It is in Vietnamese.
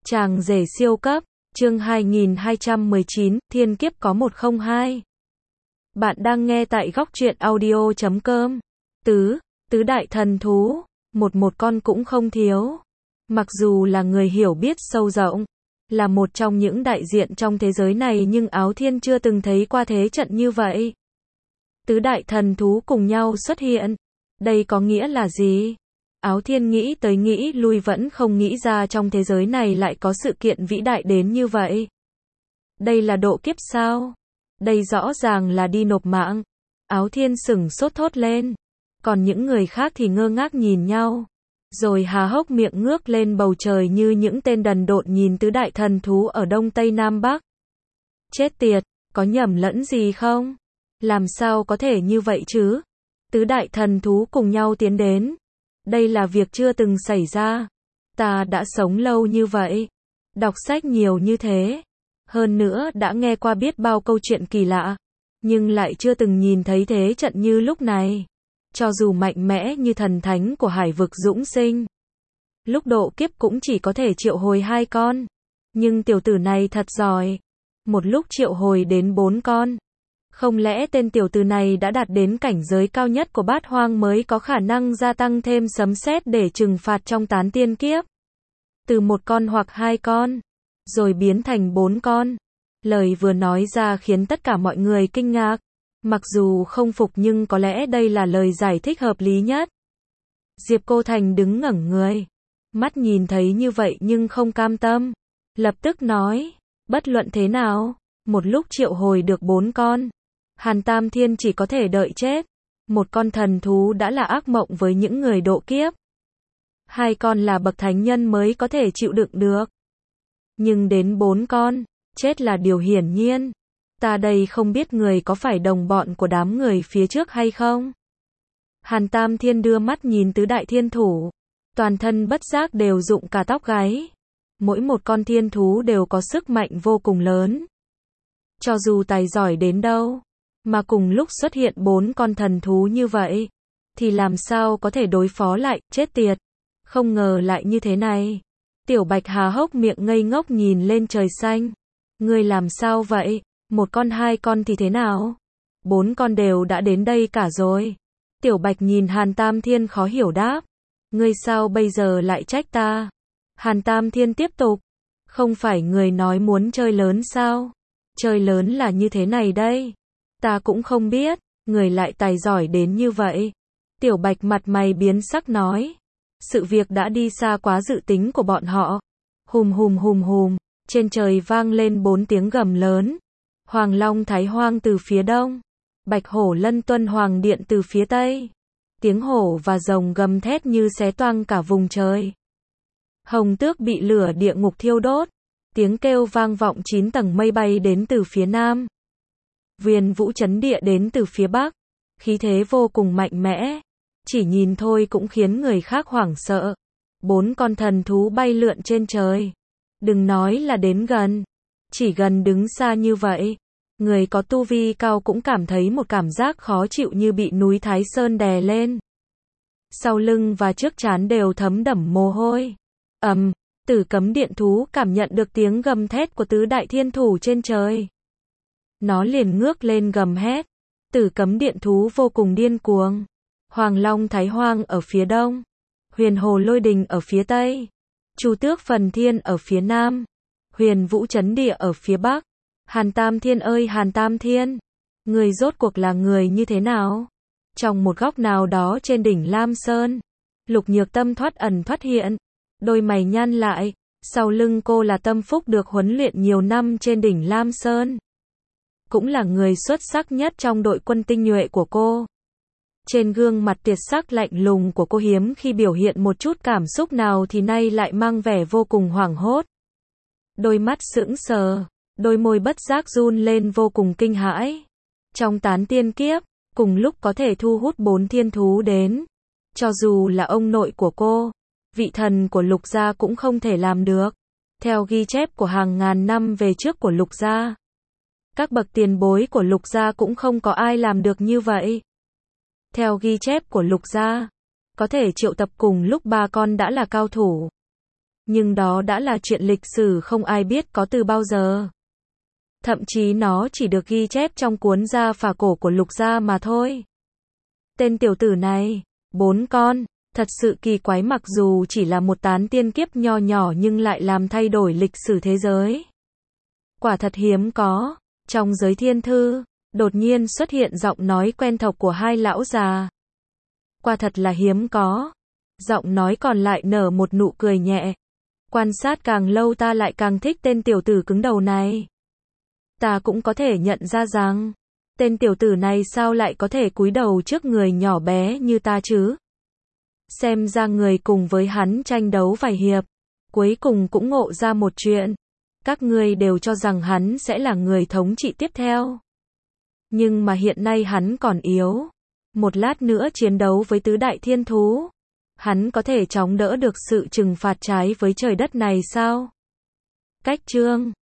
Chàng rể siêu cấp, chương 2219, thiên kiếp có 102. Bạn đang nghe tại góc truyện audio.com. Tứ đại thần thú, một con cũng không thiếu. Mặc dù là người hiểu biết sâu rộng, là một trong những đại diện trong thế giới này, nhưng Áo Thiên chưa từng thấy qua thế trận như vậy. Tứ đại thần thú cùng nhau xuất hiện. Đây có nghĩa là gì? Áo Thiên nghĩ tới nghĩ lui vẫn không nghĩ ra trong thế giới này lại có sự kiện vĩ đại đến như vậy. Đây là độ kiếp sao? Đây rõ ràng là đi nộp mạng. Áo Thiên sửng sốt thốt lên. Còn những người khác thì ngơ ngác nhìn nhau. Rồi há hốc miệng ngước lên bầu trời như những tên đần độn nhìn tứ đại thần thú ở Đông Tây Nam Bắc. Chết tiệt, có nhầm lẫn gì không? Làm sao có thể như vậy chứ? Tứ đại thần thú cùng nhau tiến đến. Đây là việc chưa từng xảy ra. Ta đã sống lâu như vậy, đọc sách nhiều như thế, hơn nữa đã nghe qua biết bao câu chuyện kỳ lạ, nhưng lại chưa từng nhìn thấy thế trận như lúc này. Cho dù mạnh mẽ như thần thánh của hải vực dũng sinh, lúc độ kiếp cũng chỉ có thể triệu hồi 2 con. Nhưng tiểu tử này thật giỏi, một lúc triệu hồi đến 4 con. Không lẽ tên tiểu tử này đã đạt đến cảnh giới cao nhất của Bát Hoang mới có khả năng gia tăng thêm sấm sét để trừng phạt trong tán tiên kiếp? Từ 1 con hoặc 2 con, rồi biến thành 4 con. Lời vừa nói ra khiến tất cả mọi người kinh ngạc. Mặc dù không phục nhưng có lẽ đây là lời giải thích hợp lý nhất. Diệp Cô Thành đứng ngẩn người, mắt nhìn thấy như vậy nhưng không cam tâm. Lập tức nói, bất luận thế nào, một lúc triệu hồi được 4 con. Hàn Tam Thiên chỉ có thể đợi chết. 1 con thần thú đã là ác mộng với những người độ kiếp. 2 con là bậc thánh nhân mới có thể chịu đựng được. Nhưng đến 4 con, chết là điều hiển nhiên. Ta đây không biết người có phải đồng bọn của đám người phía trước hay không? Hàn Tam Thiên đưa mắt nhìn tứ đại thiên thủ. Toàn thân bất giác đều rụng cả tóc gáy. Mỗi một con thiên thú đều có sức mạnh vô cùng lớn. Cho dù tài giỏi đến đâu, mà cùng lúc xuất hiện 4 con thần thú như vậy, thì làm sao có thể đối phó lại, chết tiệt. Không ngờ lại như thế này. Tiểu Bạch há hốc miệng ngây ngốc nhìn lên trời xanh. Ngươi làm sao vậy? 1 con 2 con thì thế nào? 4 con đều đã đến đây cả rồi. Tiểu Bạch nhìn Hàn Tam Thiên khó hiểu đáp. Ngươi sao bây giờ lại trách ta? Hàn Tam Thiên tiếp tục. Không phải người nói muốn chơi lớn sao? Chơi lớn là như thế này đây. Ta cũng không biết, người lại tài giỏi đến như vậy. Tiểu Bạch mặt mày biến sắc nói. Sự việc đã đi xa quá dự tính của bọn họ. Hùm hùm hùm hùm, trên trời vang lên 4 tiếng gầm lớn. Hoàng Long Thái Hoang từ phía đông, Bạch Hổ Lân Tuân Hoàng Điện từ phía tây. Tiếng hổ và rồng gầm thét như xé toang cả vùng trời. Hồng Tước bị lửa địa ngục thiêu đốt. Tiếng kêu vang vọng 9 tầng mây bay đến từ phía nam. Huyền Vũ Chấn Địa đến từ phía bắc. Khí thế vô cùng mạnh mẽ. Chỉ nhìn thôi cũng khiến người khác hoảng sợ. 4 con thần thú bay lượn trên trời. Đừng nói là đến gần. Chỉ gần đứng xa như vậy, người có tu vi cao cũng cảm thấy một cảm giác khó chịu như bị núi Thái Sơn đè lên. Sau lưng và trước trán đều thấm đẫm mồ hôi. Tử Cấm Điện thú cảm nhận được tiếng gầm thét của tứ đại thiên thủ trên trời. Nó liền ngước lên gầm hét. Tử Cấm Điện thú vô cùng điên cuồng. Hoàng Long Thái Hoang ở phía đông, Huyền Hồ Lôi Đình ở phía tây, Chu Tước Phần Thiên ở phía nam, Huyền Vũ Chấn Địa ở phía bắc. Hàn Tam Thiên ơi Hàn Tam Thiên, người rốt cuộc là người như thế nào? Trong một góc nào đó trên đỉnh Lam Sơn, Lục Nhược Tâm thoát ẩn thoát hiện, đôi mày nhăn lại. Sau lưng cô là Tâm Phúc được huấn luyện nhiều năm trên đỉnh Lam Sơn, cũng là người xuất sắc nhất trong đội quân tinh nhuệ của cô. Trên gương mặt tiệt sắc lạnh lùng của cô hiếm khi biểu hiện một chút cảm xúc nào thì nay lại mang vẻ vô cùng hoảng hốt. Đôi mắt sững sờ, đôi môi bất giác run lên vô cùng kinh hãi. Trong tán tiên kiếp, cùng lúc có thể thu hút 4 thiên thú đến. Cho dù là ông nội của cô, vị thần của Lục gia cũng không thể làm được. Theo ghi chép của hàng ngàn năm về trước của Lục gia, các bậc tiền bối của Lục gia cũng không có ai làm được như vậy. Theo ghi chép của Lục gia, có thể triệu tập cùng lúc 3 con đã là cao thủ. Nhưng đó đã là chuyện lịch sử không ai biết có từ bao giờ. Thậm chí nó chỉ được ghi chép trong cuốn gia phả cổ của Lục gia mà thôi. Tên tiểu tử này, 4 con, thật sự kỳ quái, mặc dù chỉ là một tán tiên kiếp nho nhỏ nhưng lại làm thay đổi lịch sử thế giới. Quả thật hiếm có. Trong giới thiên thư, đột nhiên xuất hiện giọng nói quen thuộc của hai lão già. Quả thật là hiếm có. Giọng nói còn lại nở một nụ cười nhẹ. Quan sát càng lâu ta lại càng thích tên tiểu tử cứng đầu này. Ta cũng có thể nhận ra rằng, tên tiểu tử này sao lại có thể cúi đầu trước người nhỏ bé như ta chứ? Xem ra người cùng với hắn tranh đấu vài hiệp, cuối cùng cũng ngộ ra một chuyện. Các ngươi đều cho rằng hắn sẽ là người thống trị tiếp theo. Nhưng mà hiện nay hắn còn yếu. Một lát nữa chiến đấu với tứ đại thiên thú, hắn có thể chống đỡ được sự trừng phạt trái với trời đất này sao? Cách chương